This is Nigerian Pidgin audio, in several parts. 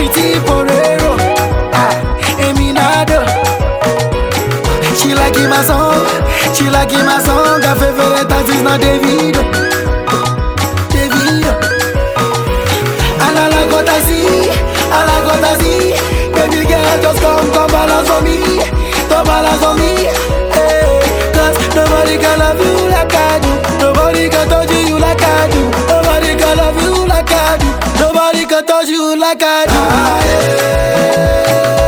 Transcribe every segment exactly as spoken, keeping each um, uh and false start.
sweetie porero, ah, Eminado. She like it my song, she like it my song. Her favorite artist not Davido, Davido. And I like what I see, I like what I see. Baby girl, just come, come balance for me, come balance for me. Hey, cause nobody can love you like I do. Nobody can touch you like I do. Nobody can love you like I do. Nobody can touch you like I do. Ah, yeah.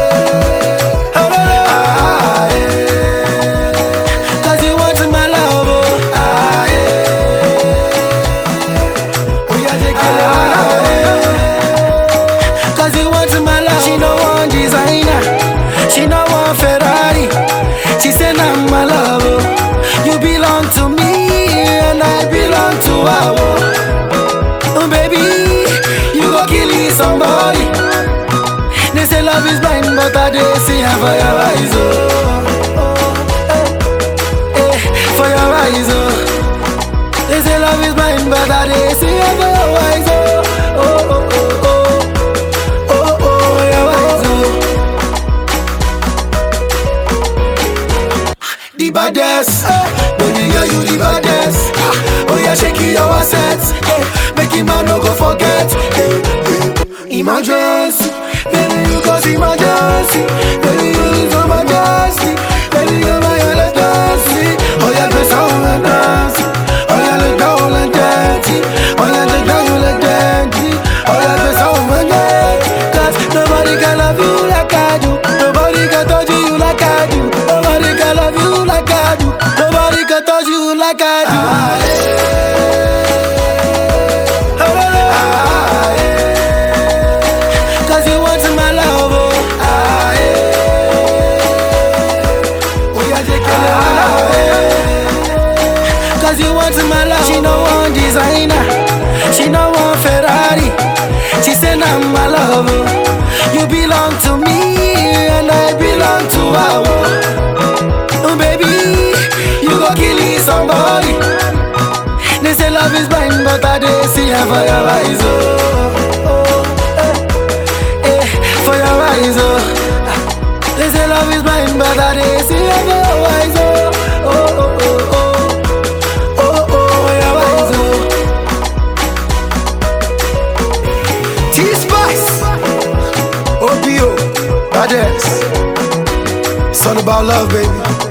She no want Ferrari. She say nah my love, oh. You belong to me and I belong to her, oh. Baby, you go kill somebody. They say love is blind, but I dey see her for your eyes, oh. Eh, eh, for your eyes, oh. They say love is blind, but I dey see her for your eyes, oh. Oh, oh, oh, oh. The baddest, eh, baby girl you the baddest. Oh yeah, shake your assets, eh, make him man no go forget. Eh, eh. Emergency, baby you cause emergency. Baby you is emergency. Baby you my emergency. Oh yeah, go sound and dance. Oh yeah, let down and dance. Oh yeah, let down and dance. Oh yeah, go sound and dance. Cause nobody can love you like I do. Nobody can touch you like I do. Nobody can love you like I do. Nobody can touch you like I do. Ah, yeah. Oh, ah, yeah. Cause you want my love, oh. Ah, yeah. Oh, yeah, take care of my love, yeah. Cause you want my love. She no want designer, she no want Ferrari. She say nah my love, oh. You belong to me and I belong to her, oh. Killing somebody. They say love is blind, but I dey see her for your eyes, oh. Oh, eh, eh, for your eyes, oh. They say love is blind, but I dey see her for your eyes, oh. Oh, oh, oh, oh, oh, oh, your eyes, oh. T-Spice, O P O, baddest. It's all about love, baby.